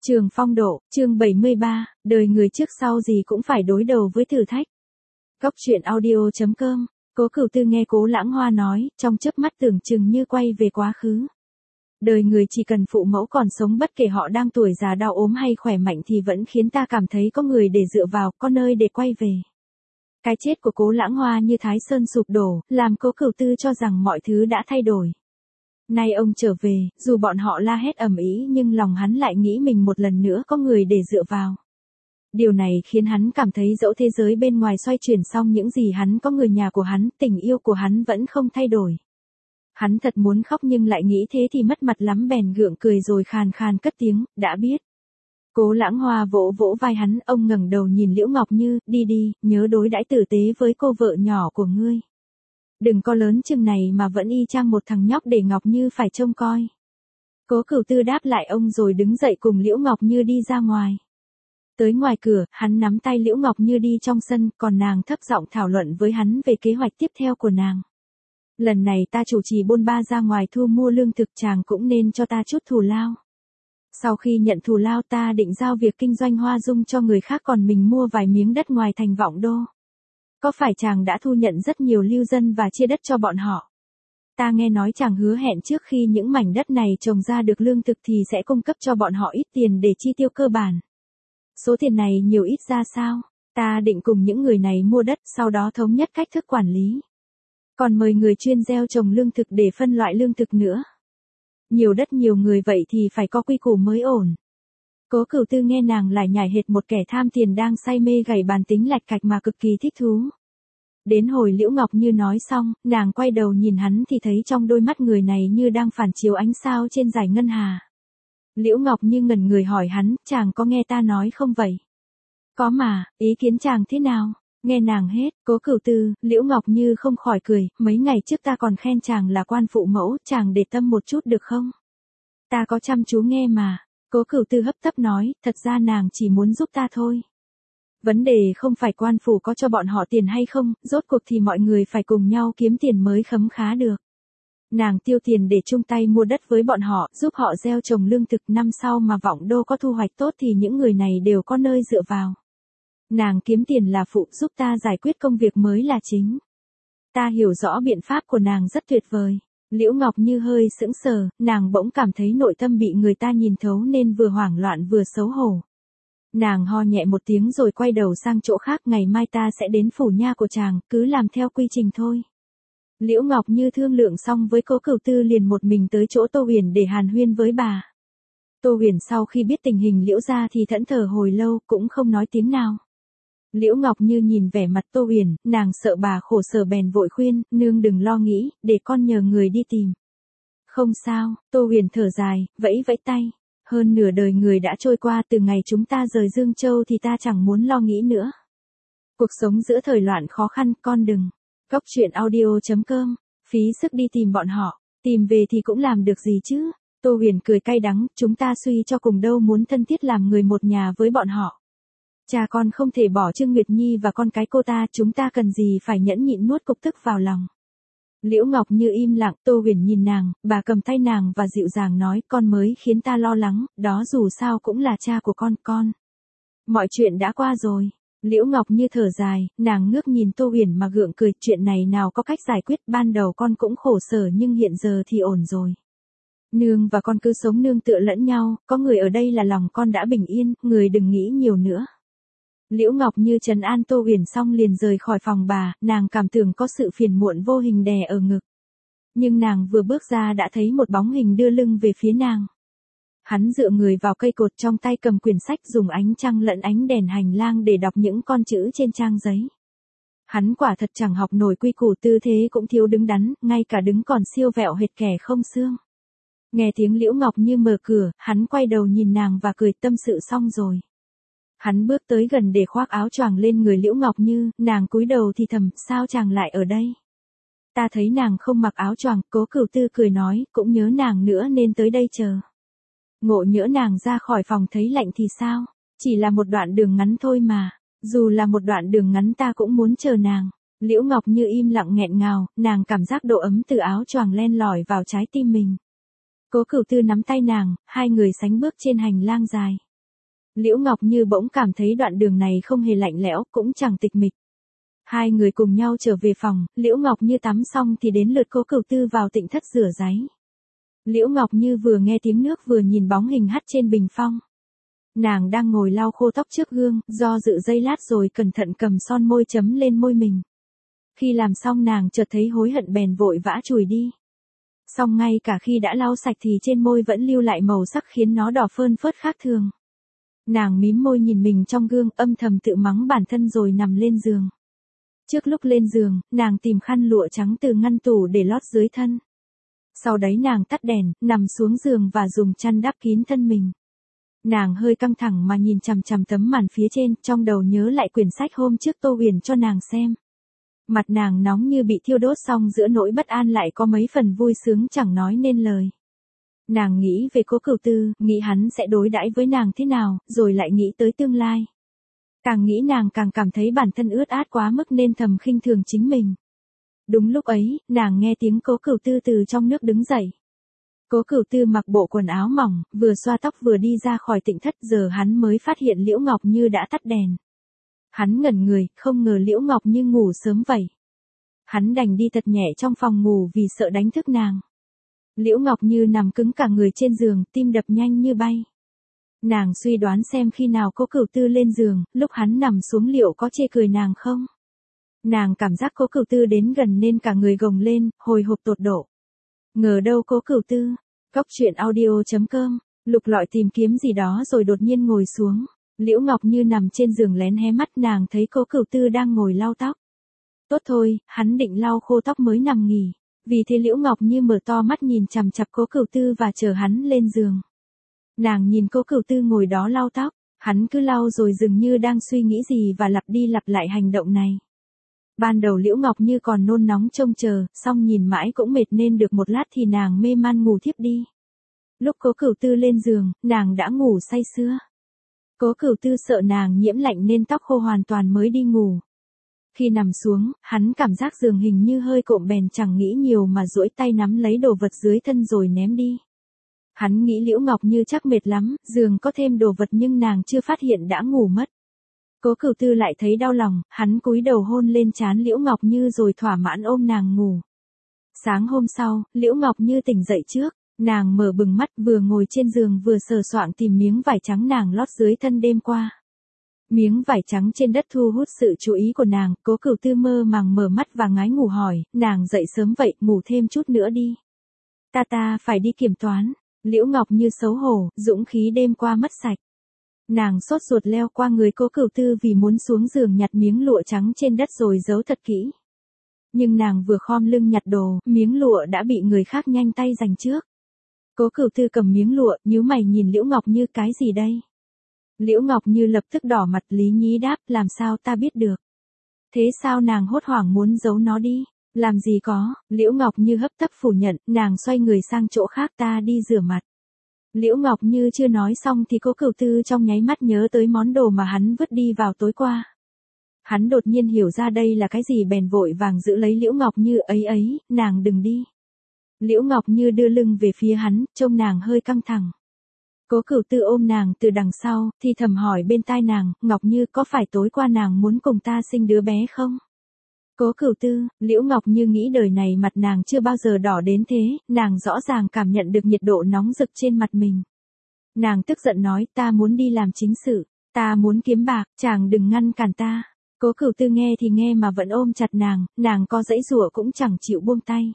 Trường Phong Độ, chương 73, đời người trước sau gì cũng phải đối đầu với thử thách. Góc truyện audio.com, Cố Cửu Tư nghe Cố Lãng Hoa nói, trong chớp mắt tưởng chừng như quay về quá khứ. Đời người chỉ cần phụ mẫu còn sống bất kể họ đang tuổi già đau ốm hay khỏe mạnh thì vẫn khiến ta cảm thấy có người để dựa vào, có nơi để quay về. Cái chết của Cố Lãng Hoa như Thái Sơn sụp đổ, làm Cố Cửu Tư cho rằng mọi thứ đã thay đổi. Nay ông trở về, dù bọn họ la hét ầm ĩ nhưng lòng hắn lại nghĩ mình một lần nữa có người để dựa vào. Điều này khiến hắn cảm thấy dẫu thế giới bên ngoài xoay chuyển xong những gì hắn có người nhà của hắn, tình yêu của hắn vẫn không thay đổi. Hắn thật muốn khóc nhưng lại nghĩ thế thì mất mặt lắm bèn gượng cười rồi khàn khàn cất tiếng, đã biết. Cố Lãng Hoa vỗ vỗ vai hắn, ông ngẩng đầu nhìn Liễu Ngọc Như, đi đi, nhớ đối đãi tử tế với cô vợ nhỏ của ngươi. Đừng có lớn chừng này mà vẫn y chang một thằng nhóc để Ngọc Như phải trông coi. Cố Cửu Tư đáp lại ông rồi đứng dậy cùng Liễu Ngọc Như đi ra ngoài. Tới ngoài cửa, hắn nắm tay Liễu Ngọc Như đi trong sân, còn nàng thấp giọng thảo luận với hắn về kế hoạch tiếp theo của nàng. Lần này ta chủ trì bôn ba ra ngoài thu mua lương thực, chàng cũng nên cho ta chút thù lao. Sau khi nhận thù lao ta định giao việc kinh doanh hoa dung cho người khác, còn mình mua vài miếng đất ngoài thành Vọng Đô. Có phải chàng đã thu nhận rất nhiều lưu dân và chia đất cho bọn họ? Ta nghe nói chàng hứa hẹn trước khi những mảnh đất này trồng ra được lương thực thì sẽ cung cấp cho bọn họ ít tiền để chi tiêu cơ bản. Số tiền này nhiều ít ra sao? Ta định cùng những người này mua đất, sau đó thống nhất cách thức quản lý. Còn mời người chuyên gieo trồng lương thực để phân loại lương thực nữa. Nhiều đất nhiều người vậy thì phải có quy củ mới ổn. Cố Cửu Tư nghe nàng lải nhải hệt một kẻ tham tiền đang say mê gảy bàn tính lạch cạch mà cực kỳ thích thú. Đến hồi Liễu Ngọc Như nói xong, nàng quay đầu nhìn hắn thì thấy trong đôi mắt người này như đang phản chiếu ánh sao trên dải ngân hà. Liễu Ngọc Như ngẩn người hỏi hắn, chàng có nghe ta nói không vậy? Có mà, ý kiến chàng thế nào? Nghe nàng hết, Cố Cửu Tư, Liễu Ngọc Như không khỏi cười, mấy ngày trước ta còn khen chàng là quan phụ mẫu, chàng để tâm một chút được không? Ta có chăm chú nghe mà. Cố Cửu Tư hấp tấp nói, thật ra nàng chỉ muốn giúp ta thôi. Vấn đề không phải quan phủ có cho bọn họ tiền hay không, rốt cuộc thì mọi người phải cùng nhau kiếm tiền mới khấm khá được. Nàng tiêu tiền để chung tay mua đất với bọn họ, giúp họ gieo trồng lương thực, năm sau mà Vọng Đô có thu hoạch tốt thì những người này đều có nơi dựa vào. Nàng kiếm tiền là phụ, giúp ta giải quyết công việc mới là chính. Ta hiểu rõ biện pháp của nàng rất tuyệt vời. Liễu Ngọc Như hơi sững sờ, nàng bỗng cảm thấy nội tâm bị người ta nhìn thấu nên vừa hoảng loạn vừa xấu hổ. Nàng ho nhẹ một tiếng rồi quay đầu sang chỗ khác, ngày mai ta sẽ đến phủ nha của chàng, cứ làm theo quy trình thôi. Liễu Ngọc Như thương lượng xong với Cố Cửu Tư liền một mình tới chỗ Tô Huyền để hàn huyên với bà. Tô Huyền sau khi biết tình hình Liễu gia thì thẫn thờ hồi lâu, cũng không nói tiếng nào. Liễu Ngọc Như nhìn vẻ mặt Tô Huyền, nàng sợ bà khổ sở bèn vội khuyên, nương đừng lo nghĩ, để con nhờ người đi tìm. Không sao, Tô Huyền thở dài, vẫy vẫy tay. Hơn nửa đời người đã trôi qua, từ ngày chúng ta rời Dương Châu thì ta chẳng muốn lo nghĩ nữa. Cuộc sống giữa thời loạn khó khăn, con đừng. Góc truyện audio.com, phí sức đi tìm bọn họ, tìm về thì cũng làm được gì chứ. Tô Huyền cười cay đắng, chúng ta suy cho cùng đâu muốn thân thiết làm người một nhà với bọn họ. Cha con không thể bỏ Trương Nguyệt Nhi và con cái cô ta, chúng ta cần gì phải nhẫn nhịn nuốt cục tức vào lòng. Liễu Ngọc Như im lặng, Tô Huyền nhìn nàng, bà cầm tay nàng và dịu dàng nói, con mới khiến ta lo lắng, đó dù sao cũng là cha của con. Mọi chuyện đã qua rồi. Liễu Ngọc Như thở dài, nàng ngước nhìn Tô Huyền mà gượng cười, chuyện này nào có cách giải quyết, ban đầu con cũng khổ sở nhưng hiện giờ thì ổn rồi. Nương và con cứ sống nương tựa lẫn nhau, có người ở đây là lòng con đã bình yên, người đừng nghĩ nhiều nữa. Liễu Ngọc Như trấn an Tô Huyền xong liền rời khỏi phòng bà, nàng cảm tưởng có sự phiền muộn vô hình đè ở ngực. Nhưng nàng vừa bước ra đã thấy một bóng hình đưa lưng về phía nàng. Hắn dựa người vào cây cột, trong tay cầm quyển sách, dùng ánh trăng lẫn ánh đèn hành lang để đọc những con chữ trên trang giấy. Hắn quả thật chẳng học nổi quy củ, tư thế cũng thiếu đứng đắn, ngay cả đứng còn siêu vẹo hệt kẻ không xương. Nghe tiếng Liễu Ngọc Như mở cửa, hắn quay đầu nhìn nàng và cười, tâm sự xong rồi. Hắn bước tới gần để khoác áo choàng lên người Liễu Ngọc Như, nàng cúi đầu thì thầm, sao chàng lại ở đây? Ta thấy nàng không mặc áo choàng, Cố Cửu Tư cười nói, cũng nhớ nàng nữa nên tới đây chờ. Ngộ nhỡ nàng ra khỏi phòng thấy lạnh thì sao? Chỉ là một đoạn đường ngắn thôi mà, dù là một đoạn đường ngắn ta cũng muốn chờ nàng. Liễu Ngọc Như im lặng nghẹn ngào, nàng cảm giác độ ấm từ áo choàng len lỏi vào trái tim mình. Cố Cửu Tư nắm tay nàng, hai người sánh bước trên hành lang dài. Liễu Ngọc Như bỗng cảm thấy đoạn đường này không hề lạnh lẽo, cũng chẳng tịch mịch. Hai người cùng nhau trở về phòng, Liễu Ngọc Như tắm xong thì đến lượt Cố Cửu Tư vào Tịnh thất rửa ráy. Liễu Ngọc Như vừa nghe tiếng nước vừa nhìn bóng hình hắt trên bình phong. Nàng đang ngồi lau khô tóc trước gương, do dự giây lát rồi cẩn thận cầm son môi chấm lên môi mình. Khi làm xong nàng chợt thấy hối hận bèn vội vã chùi đi. Song ngay cả khi đã lau sạch thì trên môi vẫn lưu lại màu sắc khiến nó đỏ phơn phớt khác thường. Nàng mím môi nhìn mình trong gương, âm thầm tự mắng bản thân rồi nằm lên giường. Trước lúc lên giường, nàng tìm khăn lụa trắng từ ngăn tủ để lót dưới thân. Sau đấy nàng tắt đèn, nằm xuống giường và dùng chăn đắp kín thân mình. Nàng hơi căng thẳng mà nhìn chằm chằm tấm màn phía trên, trong đầu nhớ lại quyển sách hôm trước Tô Huyền cho nàng xem. Mặt nàng nóng như bị thiêu đốt, song giữa nỗi bất an lại có mấy phần vui sướng chẳng nói nên lời. Nàng nghĩ về Cố Cửu Tư, nghĩ hắn sẽ đối đãi với nàng thế nào, rồi lại nghĩ tới tương lai. Càng nghĩ nàng càng cảm thấy bản thân ướt át quá mức nên thầm khinh thường chính mình. Đúng lúc ấy, nàng nghe tiếng Cố Cửu Tư từ trong nước đứng dậy. Cố Cửu Tư mặc bộ quần áo mỏng, vừa xoa tóc vừa đi ra khỏi Tịnh thất, giờ hắn mới phát hiện Liễu Ngọc Như đã tắt đèn. Hắn ngẩn người, không ngờ Liễu Ngọc Như ngủ sớm vậy. Hắn đành đi thật nhẹ trong phòng ngủ vì sợ đánh thức nàng. Liễu Ngọc Như nằm cứng cả người trên giường, tim đập nhanh như bay. Nàng suy đoán xem khi nào Cố Cửu Tư lên giường, lúc hắn nằm xuống liệu có chê cười nàng không. Nàng cảm giác Cố Cửu Tư đến gần nên cả người gồng lên, hồi hộp tột độ. Ngờ đâu Cố Cửu Tư. Goctruyện.audio.com. Lục lọi tìm kiếm gì đó rồi đột nhiên ngồi xuống. Liễu Ngọc Như nằm trên giường lén hé mắt, nàng thấy Cố Cửu Tư đang ngồi lau tóc. Tốt thôi, hắn định lau khô tóc mới nằm nghỉ. Vì thế Liễu Ngọc Như mở to mắt nhìn chằm chằm Cố Cửu Tư và chờ hắn lên giường. Nàng nhìn Cố Cửu Tư ngồi đó lau tóc, hắn cứ lau rồi dường như đang suy nghĩ gì và lặp đi lặp lại hành động này. Ban đầu Liễu Ngọc Như còn nôn nóng trông chờ, song nhìn mãi cũng mệt nên được một lát thì nàng mê man ngủ thiếp đi. Lúc Cố Cửu Tư lên giường, nàng đã ngủ say sưa. Cố Cửu Tư sợ nàng nhiễm lạnh nên tóc khô hoàn toàn mới đi ngủ. Khi nằm xuống, hắn cảm giác giường hình như hơi cộm bèn chẳng nghĩ nhiều mà duỗi tay nắm lấy đồ vật dưới thân rồi ném đi. Hắn nghĩ Liễu Ngọc Như chắc mệt lắm, giường có thêm đồ vật nhưng nàng chưa phát hiện đã ngủ mất. Cố Cửu Tư lại thấy đau lòng, hắn cúi đầu hôn lên trán Liễu Ngọc Như rồi thỏa mãn ôm nàng ngủ. Sáng hôm sau, Liễu Ngọc Như tỉnh dậy trước, nàng mở bừng mắt vừa ngồi trên giường vừa sờ soạng tìm miếng vải trắng nàng lót dưới thân đêm qua. Miếng vải trắng trên đất thu hút sự chú ý của nàng, Cố Cửu Tư mơ màng mở mắt và ngái ngủ hỏi, nàng dậy sớm vậy, ngủ thêm chút nữa đi. Ta phải đi kiểm toán. Liễu Ngọc Như xấu hổ, dũng khí đêm qua mất sạch. Nàng sốt ruột leo qua người Cố Cửu Tư vì muốn xuống giường nhặt miếng lụa trắng trên đất rồi giấu thật kỹ. Nhưng nàng vừa khom lưng nhặt đồ, miếng lụa đã bị người khác nhanh tay giành trước. Cố Cửu Tư cầm miếng lụa, nhíu mày nhìn Liễu Ngọc Như, cái gì đây? Liễu Ngọc Như lập tức đỏ mặt lý nhí đáp, làm sao ta biết được. Thế sao nàng hốt hoảng muốn giấu nó đi? Làm gì có, Liễu Ngọc Như hấp tấp phủ nhận, nàng xoay người sang chỗ khác, ta đi rửa mặt. Liễu Ngọc Như chưa nói xong thì Cố Cửu Tư trong nháy mắt nhớ tới món đồ mà hắn vứt đi vào tối qua. Hắn đột nhiên hiểu ra đây là cái gì bèn vội vàng giữ lấy Liễu Ngọc Như, ấy, nàng đừng đi. Liễu Ngọc Như đưa lưng về phía hắn, trông nàng hơi căng thẳng. Cố Cửu Tư ôm nàng từ đằng sau, thì thầm hỏi bên tai nàng, Ngọc Như có phải tối qua nàng muốn cùng ta sinh đứa bé không? Cố Cửu Tư, Liễu Ngọc Như nghĩ đời này mặt nàng chưa bao giờ đỏ đến thế, nàng rõ ràng cảm nhận được nhiệt độ nóng rực trên mặt mình. Nàng tức giận nói, ta muốn đi làm chính sự, ta muốn kiếm bạc, chàng đừng ngăn cản ta. Cố Cửu Tư nghe thì nghe mà vẫn ôm chặt nàng có giãy giụa cũng chẳng chịu buông tay.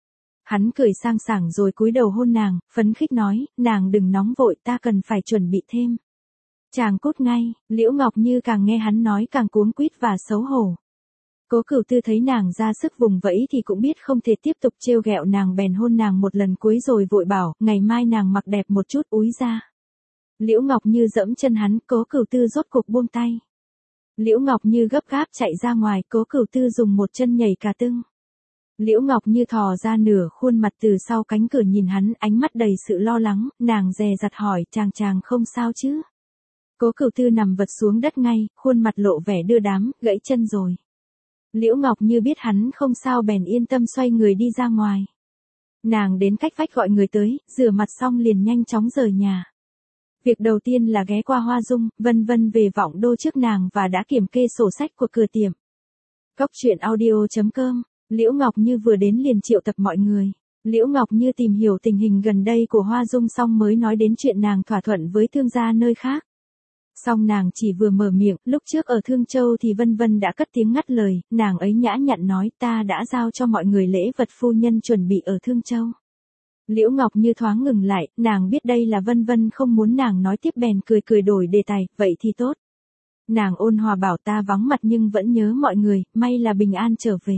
Hắn cười sang sảng rồi cúi đầu hôn nàng, phấn khích nói, nàng đừng nóng vội, ta cần phải chuẩn bị thêm. Chàng cút ngay, Liễu Ngọc Như càng nghe hắn nói càng cuống quýt và xấu hổ. Cố Cửu Tư thấy nàng ra sức vùng vẫy thì cũng biết không thể tiếp tục trêu ghẹo nàng bèn hôn nàng một lần cuối rồi vội bảo, ngày mai nàng mặc đẹp một chút úi ra. Liễu Ngọc Như dẫm chân hắn, Cố Cửu Tư rốt cục buông tay. Liễu Ngọc Như gấp gáp chạy ra ngoài, Cố Cửu Tư dùng một chân nhảy cả tưng. Liễu Ngọc Như thò ra nửa khuôn mặt từ sau cánh cửa nhìn hắn, ánh mắt đầy sự lo lắng, nàng dè dặt hỏi, chàng không sao chứ? Cố Cửu Tư nằm vật xuống đất ngay, khuôn mặt lộ vẻ đưa đám, gãy chân rồi. Liễu Ngọc Như biết hắn không sao bèn yên tâm xoay người đi ra ngoài. Nàng đến cách vách gọi người tới, rửa mặt xong liền nhanh chóng rời nhà. Việc đầu tiên là ghé qua Hoa Dung, Vân Vân về Vọng Đô trước nàng và đã kiểm kê sổ sách của cửa tiệm. Cốc truyện audio.com, Liễu Ngọc Như vừa đến liền triệu tập mọi người. Liễu Ngọc Như tìm hiểu tình hình gần đây của Hoa Dung xong mới nói đến chuyện nàng thỏa thuận với thương gia nơi khác. Xong nàng chỉ vừa mở miệng, lúc trước ở Thương Châu thì Vân Vân đã cất tiếng ngắt lời, nàng ấy nhã nhặn nói ta đã giao cho mọi người lễ vật phu nhân chuẩn bị ở Thương Châu. Liễu Ngọc Như thoáng ngừng lại, nàng biết đây là Vân Vân không muốn nàng nói tiếp bèn cười đổi đề tài, vậy thì tốt. Nàng ôn hòa bảo ta vắng mặt nhưng vẫn nhớ mọi người, may là bình an trở về.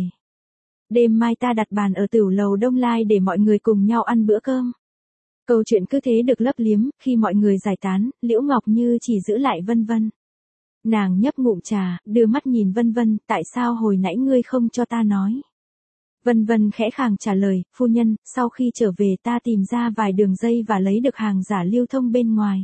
Đêm mai ta đặt bàn ở tửu lầu Đông Lai để mọi người cùng nhau ăn bữa cơm. Câu chuyện cứ thế được lấp liếm, khi mọi người giải tán, Liễu Ngọc Như chỉ giữ lại Vân Vân. Nàng nhấp ngụm trà, đưa mắt nhìn Vân Vân, tại sao hồi nãy ngươi không cho ta nói? Vân Vân khẽ khàng trả lời, phu nhân, sau khi trở về ta tìm ra vài đường dây và lấy được hàng giả lưu thông bên ngoài.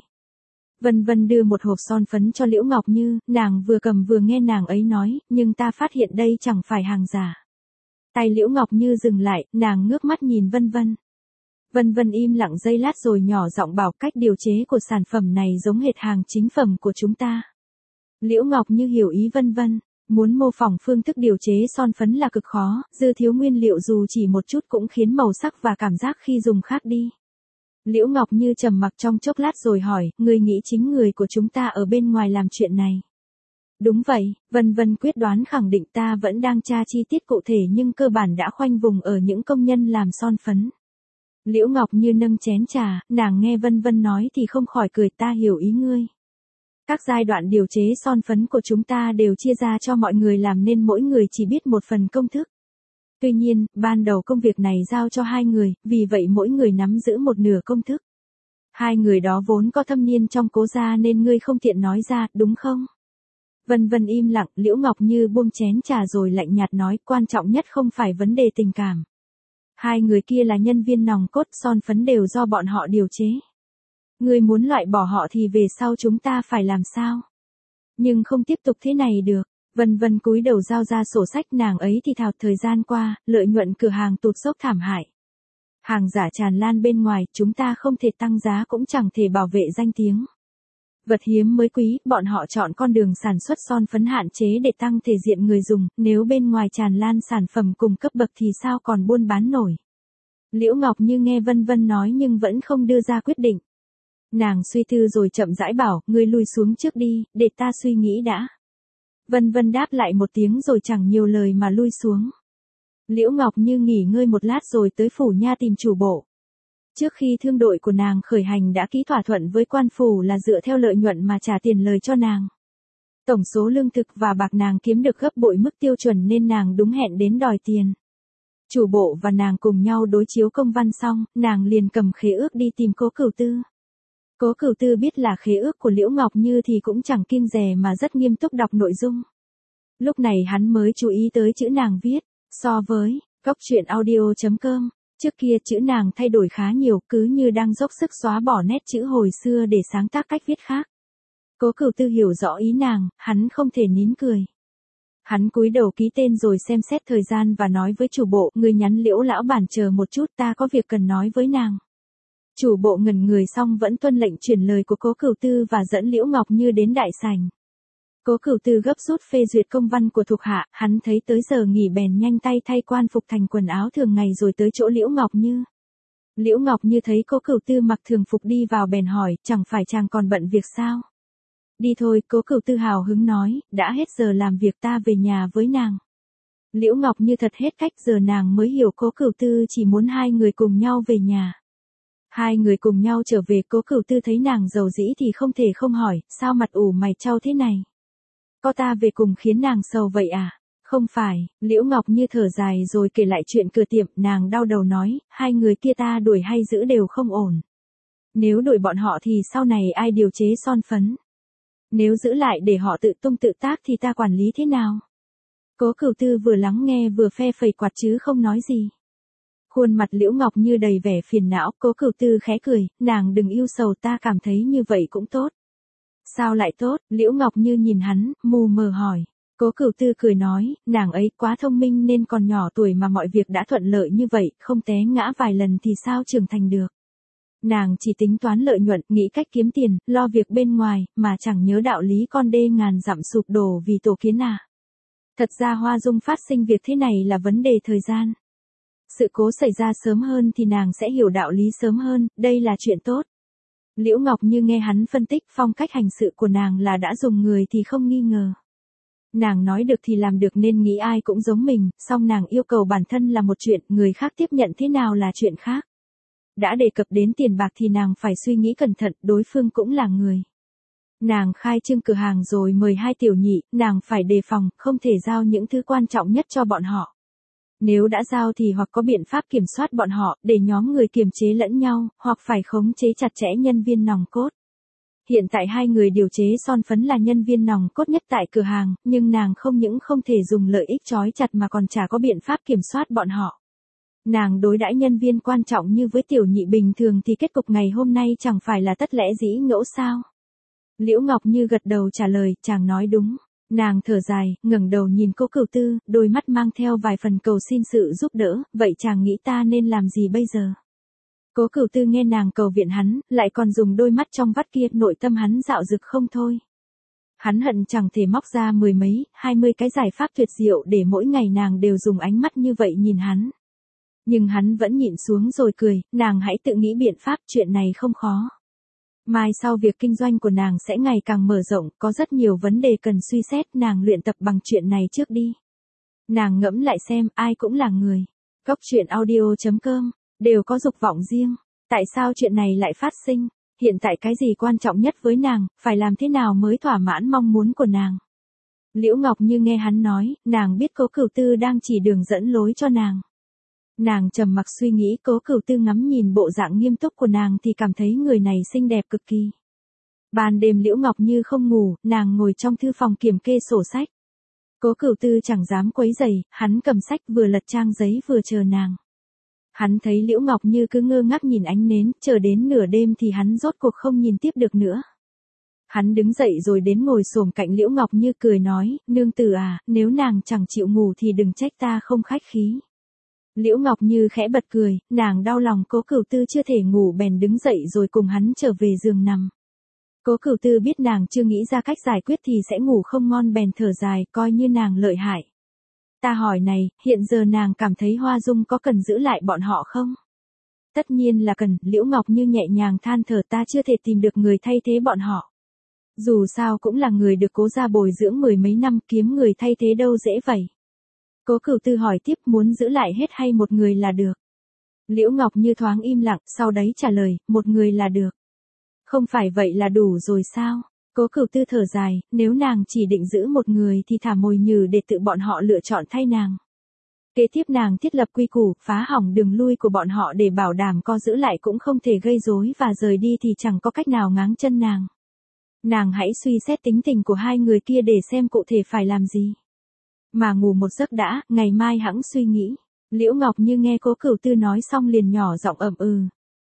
Vân Vân đưa một hộp son phấn cho Liễu Ngọc Như, nàng vừa cầm vừa nghe nàng ấy nói, nhưng ta phát hiện đây chẳng phải hàng giả. Tay Liễu Ngọc Như dừng lại, nàng ngước mắt nhìn Vân Vân. Vân Vân im lặng giây lát rồi nhỏ giọng bảo cách điều chế của sản phẩm này giống hệt hàng chính phẩm của chúng ta. Liễu Ngọc Như hiểu ý Vân Vân, muốn mô phỏng phương thức điều chế son phấn là cực khó, dư thiếu nguyên liệu dù chỉ một chút cũng khiến màu sắc và cảm giác khi dùng khác đi. Liễu Ngọc Như trầm mặc trong chốc lát rồi hỏi, ngươi nghĩ chính người của chúng ta ở bên ngoài làm chuyện này? Đúng vậy, Vân Vân quyết đoán khẳng định ta vẫn đang tra chi tiết cụ thể nhưng cơ bản đã khoanh vùng ở những công nhân làm son phấn. Liễu Ngọc Như nâng chén trà, nàng nghe Vân Vân nói thì không khỏi cười ta hiểu ý ngươi. Các giai đoạn điều chế son phấn của chúng ta đều chia ra cho mọi người làm nên mỗi người chỉ biết một phần công thức. Tuy nhiên, ban đầu công việc này giao cho hai người, vì vậy mỗi người nắm giữ một nửa công thức. Hai người đó vốn có thâm niên trong Cố gia nên ngươi không tiện nói ra, đúng không? Vân Vân im lặng, Liễu Ngọc Như buông chén trà rồi lạnh nhạt nói, quan trọng nhất không phải vấn đề tình cảm. Hai người kia là nhân viên nòng cốt, son phấn đều do bọn họ điều chế. Ngươi muốn loại bỏ họ thì về sau chúng ta phải làm sao? Nhưng không tiếp tục thế này được. Vân Vân cúi đầu giao ra sổ sách, nàng ấy thì thào thời gian qua, lợi nhuận cửa hàng tụt dốc thảm hại. Hàng giả tràn lan bên ngoài, chúng ta không thể tăng giá cũng chẳng thể bảo vệ danh tiếng. Vật hiếm mới quý, bọn họ chọn con đường sản xuất son phấn hạn chế để tăng thể diện người dùng, nếu bên ngoài tràn lan sản phẩm cùng cấp bậc thì sao còn buôn bán nổi. Liễu Ngọc Như nghe Vân Vân nói nhưng vẫn không đưa ra quyết định. Nàng suy tư rồi chậm rãi bảo, ngươi lui xuống trước đi, để ta suy nghĩ đã. Vân Vân đáp lại một tiếng rồi chẳng nhiều lời mà lui xuống. Liễu Ngọc Như nghỉ ngơi một lát rồi tới phủ nha tìm chủ bộ. Trước khi thương đội của nàng khởi hành đã ký thỏa thuận với quan phủ là dựa theo lợi nhuận mà trả tiền lời cho nàng. Tổng số lương thực và bạc nàng kiếm được gấp bội mức tiêu chuẩn nên nàng đúng hẹn đến đòi tiền. Chủ bộ và nàng cùng nhau đối chiếu công văn xong, nàng liền cầm khế ước đi tìm Cố Cửu Tư. Cố Cửu Tư biết là khế ước của Liễu Ngọc Như thì cũng chẳng kiêng dè mà rất nghiêm túc đọc nội dung. Lúc này hắn mới chú ý tới chữ nàng viết, so với cốc truyện audio.com, trước kia chữ nàng thay đổi khá nhiều, cứ như đang dốc sức xóa bỏ nét chữ hồi xưa để sáng tác cách viết khác. Cố Cửu Tư hiểu rõ ý nàng, hắn không thể nín cười. Hắn cúi đầu ký tên rồi xem xét thời gian và nói với chủ bộ, người nhắn Liễu lão bản chờ một chút, ta có việc cần nói với nàng. Chủ bộ ngẩn người xong vẫn tuân lệnh truyền lời của Cố Cửu Tư và dẫn Liễu Ngọc Như đến đại sảnh. Cố Cửu Tư gấp rút phê duyệt công văn của thuộc hạ, hắn thấy tới giờ nghỉ bèn nhanh tay thay quan phục thành quần áo thường ngày rồi tới chỗ Liễu Ngọc Như. Liễu Ngọc Như thấy Cố Cửu Tư mặc thường phục đi vào bèn hỏi, chẳng phải chàng còn bận việc sao? Đi thôi, Cố Cửu Tư hào hứng nói, đã hết giờ làm việc ta về nhà với nàng. Liễu Ngọc Như thật hết cách, giờ nàng mới hiểu Cố Cửu Tư chỉ muốn hai người cùng nhau về nhà. Hai người cùng nhau trở về, Cố Cửu Tư thấy nàng giàu dĩ thì không thể không hỏi, sao mặt ủ mày chau thế này? Có ta về cùng khiến nàng sầu vậy à? Không phải, Liễu Ngọc Như thở dài rồi kể lại chuyện cửa tiệm, nàng đau đầu nói, hai người kia ta đuổi hay giữ đều không ổn. Nếu đuổi bọn họ thì sau này ai điều chế son phấn? Nếu giữ lại để họ tự tung tự tác thì ta quản lý thế nào? Cố Cửu Tư vừa lắng nghe vừa phe phẩy quạt chứ không nói gì. Khuôn mặt Liễu Ngọc Như đầy vẻ phiền não, Cố Cửu Tư khẽ cười, nàng đừng ưu sầu, ta cảm thấy như vậy cũng tốt. Sao lại tốt? Liễu Ngọc Như nhìn hắn, mù mờ hỏi. Cố Cửu Tư cười nói, nàng ấy quá thông minh nên còn nhỏ tuổi mà mọi việc đã thuận lợi như vậy, không té ngã vài lần thì sao trưởng thành được. Nàng chỉ tính toán lợi nhuận, nghĩ cách kiếm tiền, lo việc bên ngoài, mà chẳng nhớ đạo lý con đê ngàn dặm sụp đổ vì tổ kiến à. Thật ra Hoa Dung phát sinh việc thế này là vấn đề thời gian. Sự cố xảy ra sớm hơn thì nàng sẽ hiểu đạo lý sớm hơn, đây là chuyện tốt. Liễu Ngọc Như nghe hắn phân tích phong cách hành sự của nàng là đã dùng người thì không nghi ngờ. Nàng nói được thì làm được nên nghĩ ai cũng giống mình, song nàng yêu cầu bản thân là một chuyện, người khác tiếp nhận thế nào là chuyện khác. Đã đề cập đến tiền bạc thì nàng phải suy nghĩ cẩn thận, đối phương cũng là người. Nàng khai trương cửa hàng rồi mời 2 tiểu nhị, nàng phải đề phòng, không thể giao những thứ quan trọng nhất cho bọn họ. Nếu đã giao thì hoặc có biện pháp kiểm soát bọn họ, để nhóm người kiềm chế lẫn nhau, hoặc phải khống chế chặt chẽ nhân viên nòng cốt. Hiện tại 2 người điều chế son phấn là nhân viên nòng cốt nhất tại cửa hàng, nhưng nàng không những không thể dùng lợi ích trói chặt mà còn chả có biện pháp kiểm soát bọn họ. Nàng đối đãi nhân viên quan trọng như với tiểu nhị bình thường thì kết cục ngày hôm nay chẳng phải là tất lẽ dĩ ngẫu sao. Liễu Ngọc Như gật đầu trả lời, chàng nói đúng. Nàng thở dài, ngẩng đầu nhìn Cố Cửu Tư, đôi mắt mang theo vài phần cầu xin sự giúp đỡ, vậy chàng nghĩ ta nên làm gì bây giờ? Cố Cửu Tư nghe nàng cầu viện hắn, lại còn dùng đôi mắt trong vắt kia, nội tâm hắn dạo dực không thôi. Hắn hận chẳng thể móc ra 10 mấy, 20 cái giải pháp tuyệt diệu để mỗi ngày nàng đều dùng ánh mắt như vậy nhìn hắn. Nhưng hắn vẫn nhịn xuống rồi cười, nàng hãy tự nghĩ biện pháp, chuyện này không khó. Mai sau việc kinh doanh của nàng sẽ ngày càng mở rộng, có rất nhiều vấn đề cần suy xét, nàng luyện tập bằng chuyện này trước đi. Nàng ngẫm lại xem, ai cũng là người. Cốc truyện audio.com, đều có dục vọng riêng. Tại sao chuyện này lại phát sinh? Hiện tại cái gì quan trọng nhất với nàng, phải làm thế nào mới thỏa mãn mong muốn của nàng? Liễu Ngọc Như nghe hắn nói, nàng biết Cố Cửu Tư đang chỉ đường dẫn lối cho nàng. Nàng trầm mặc suy nghĩ, Cố Cửu Tư ngắm nhìn bộ dạng nghiêm túc của nàng thì cảm thấy người này xinh đẹp cực kỳ. Ban đêm Liễu Ngọc Như không ngủ, nàng ngồi trong thư phòng kiểm kê sổ sách. Cố Cửu Tư chẳng dám quấy rầy, hắn cầm sách vừa lật trang giấy vừa chờ nàng. Hắn thấy Liễu Ngọc Như cứ ngơ ngác nhìn ánh nến, chờ đến nửa đêm thì hắn rốt cuộc không nhìn tiếp được nữa. Hắn đứng dậy rồi đến ngồi xổm cạnh Liễu Ngọc Như cười nói, nương tử à, nếu nàng chẳng chịu ngủ thì đừng trách ta không khách khí. Liễu Ngọc Như khẽ bật cười, nàng đau lòng Cố Cửu Tư chưa thể ngủ bèn đứng dậy rồi cùng hắn trở về giường nằm. Cố Cửu Tư biết nàng chưa nghĩ ra cách giải quyết thì sẽ ngủ không ngon bèn thở dài, coi như nàng lợi hại. Ta hỏi này, hiện giờ nàng cảm thấy Hoa Dung có cần giữ lại bọn họ không? Tất nhiên là cần, Liễu Ngọc Như nhẹ nhàng than thở, ta chưa thể tìm được người thay thế bọn họ. Dù sao cũng là người được Cố gia bồi dưỡng 10 mấy năm, kiếm người thay thế đâu dễ vậy. Cố Cửu Tư hỏi tiếp, muốn giữ lại hết hay một người là được? Liễu Ngọc Như thoáng im lặng, sau đấy trả lời, một người là được. Không phải vậy là đủ rồi sao? Cố Cửu Tư thở dài, nếu nàng chỉ định giữ một người thì thả mồi nhử để tự bọn họ lựa chọn thay nàng. Kế tiếp nàng thiết lập quy củ, phá hỏng đường lui của bọn họ để bảo đảm có giữ lại cũng không thể gây rối và rời đi thì chẳng có cách nào ngáng chân nàng. Nàng hãy suy xét tính tình của 2 người kia để xem cụ thể phải làm gì. Mà ngủ một giấc đã, ngày mai hẵng suy nghĩ. Liễu Ngọc Như nghe Cố Cửu Tư nói xong liền nhỏ giọng ậm ừ.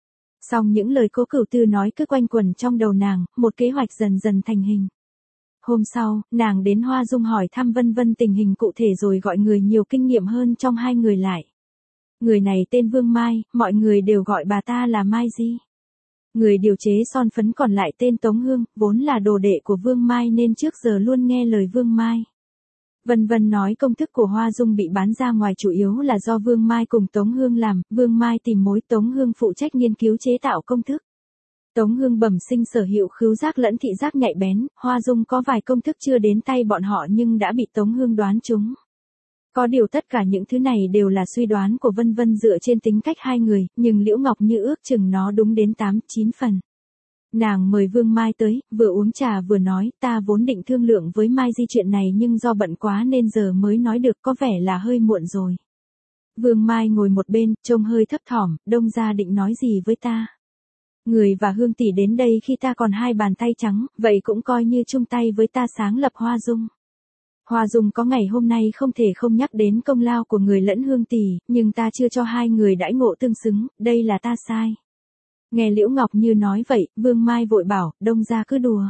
Xong những lời Cố Cửu Tư nói cứ quanh quẩn trong đầu nàng, một kế hoạch dần dần thành hình. Hôm sau, nàng đến Hoa Dung hỏi thăm Vân Vân tình hình cụ thể rồi gọi người nhiều kinh nghiệm hơn trong 2 người lại. Người này tên Vương Mai, mọi người đều gọi bà ta là Mai Di. Người điều chế son phấn còn lại tên Tống Hương, vốn là đồ đệ của Vương Mai nên trước giờ luôn nghe lời Vương Mai. Vân Vân nói công thức của Hoa Dung bị bán ra ngoài chủ yếu là do Vương Mai cùng Tống Hương làm, Vương Mai tìm mối, Tống Hương phụ trách nghiên cứu chế tạo công thức. Tống Hương bẩm sinh sở hữu khứu giác lẫn thị giác nhạy bén, Hoa Dung có vài công thức chưa đến tay bọn họ nhưng đã bị Tống Hương đoán trúng. Có điều tất cả những thứ này đều là suy đoán của Vân Vân dựa trên tính cách 2 người, nhưng Liễu Ngọc Như ước chừng nó đúng đến 8-9 phần. Nàng mời Vương Mai tới, vừa uống trà vừa nói, ta vốn định thương lượng với Mai Di chuyện này nhưng do bận quá nên giờ mới nói được, có vẻ là hơi muộn rồi. Vương Mai ngồi một bên, trông hơi thấp thỏm, đông gia định nói gì với ta? Người và Hương tỷ đến đây khi ta còn 2 bàn tay trắng, vậy cũng coi như chung tay với ta sáng lập Hoa Dung. Hoa Dung có ngày hôm nay không thể không nhắc đến công lao của người lẫn Hương tỷ, nhưng ta chưa cho 2 người đãi ngộ tương xứng, đây là ta sai. Nghe Liễu Ngọc Như nói vậy, Vương Mai vội bảo, đông gia cứ đùa.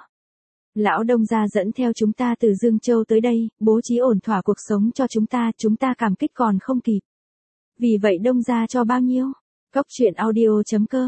Lão đông gia dẫn theo chúng ta từ Dương Châu tới đây, bố trí ổn thỏa cuộc sống cho chúng ta cảm kích còn không kịp. Vì vậy đông gia cho bao nhiêu? Cốc truyện audio.com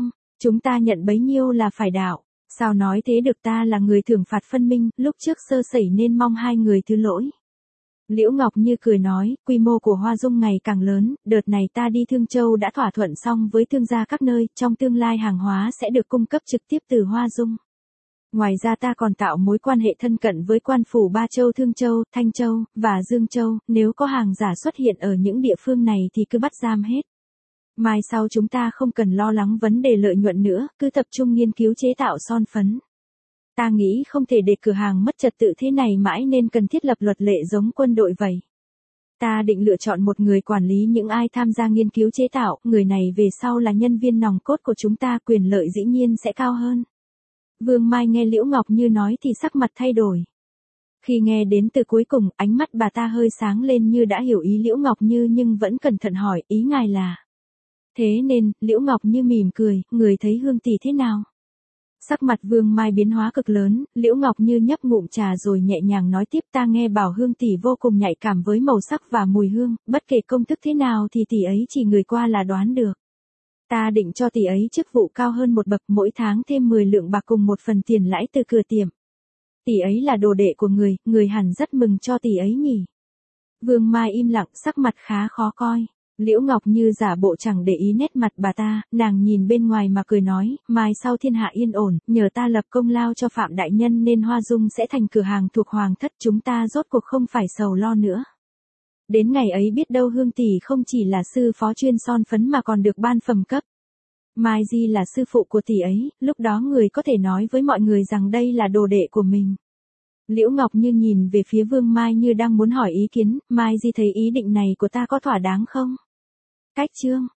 Chúng ta nhận bấy nhiêu là phải đạo. Sao nói thế được, ta là người thưởng phạt phân minh, lúc trước sơ sẩy nên mong hai người thứ lỗi. Liễu Ngọc Như cười nói, quy mô của Hoa Dung ngày càng lớn, đợt này ta đi Thương Châu đã thỏa thuận xong với thương gia các nơi, trong tương lai hàng hóa sẽ được cung cấp trực tiếp từ Hoa Dung. Ngoài ra ta còn tạo mối quan hệ thân cận với quan phủ Ba Châu, Thương Châu, Thanh Châu, và Dương Châu, nếu có hàng giả xuất hiện ở những địa phương này thì cứ bắt giam hết. Mai sau chúng ta không cần lo lắng vấn đề lợi nhuận nữa, cứ tập trung nghiên cứu chế tạo son phấn. Ta nghĩ không thể để cửa hàng mất trật tự thế này mãi nên cần thiết lập luật lệ giống quân đội vậy. Ta định lựa chọn một người quản lý những ai tham gia nghiên cứu chế tạo, người này về sau là nhân viên nòng cốt của chúng ta, quyền lợi dĩ nhiên sẽ cao hơn. Vương Mai nghe Liễu Ngọc Như nói thì sắc mặt thay đổi. Khi nghe đến từ cuối cùng, ánh mắt bà ta hơi sáng lên như đã hiểu ý Liễu Ngọc Như nhưng vẫn cẩn thận hỏi, ý ngài là. Thế nên, Liễu Ngọc Như mỉm cười, người thấy Hương tỷ thế nào? Sắc mặt Vương Mai biến hóa cực lớn, Liễu Ngọc Như nhấp ngụm trà rồi nhẹ nhàng nói tiếp, ta nghe bảo Hương tỷ vô cùng nhạy cảm với màu sắc và mùi hương, bất kể công thức thế nào thì tỷ ấy chỉ người qua là đoán được. Ta định cho tỷ ấy chức vụ cao hơn một bậc, mỗi tháng thêm 10 lượng bạc cùng một phần tiền lãi từ cửa tiệm. Tỷ ấy là đồ đệ của người hẳn rất mừng cho tỷ ấy nhỉ. Vương Mai im lặng, sắc mặt khá khó coi. Liễu Ngọc Như giả bộ chẳng để ý nét mặt bà ta, nàng nhìn bên ngoài mà cười nói, mai sau thiên hạ yên ổn, nhờ ta lập công lao cho Phạm đại nhân nên Hoa Dung sẽ thành cửa hàng thuộc hoàng thất, chúng ta rốt cuộc không phải sầu lo nữa. Đến ngày ấy biết đâu Hương tỷ không chỉ là sư phó chuyên son phấn mà còn được ban phẩm cấp. Mai Di là sư phụ của tỷ ấy, lúc đó người có thể nói với mọi người rằng đây là đồ đệ của mình. Liễu Ngọc Như nhìn về phía Vương Mai như đang muốn hỏi ý kiến, Mai Di thấy ý định này của ta có thỏa đáng không? Cách chương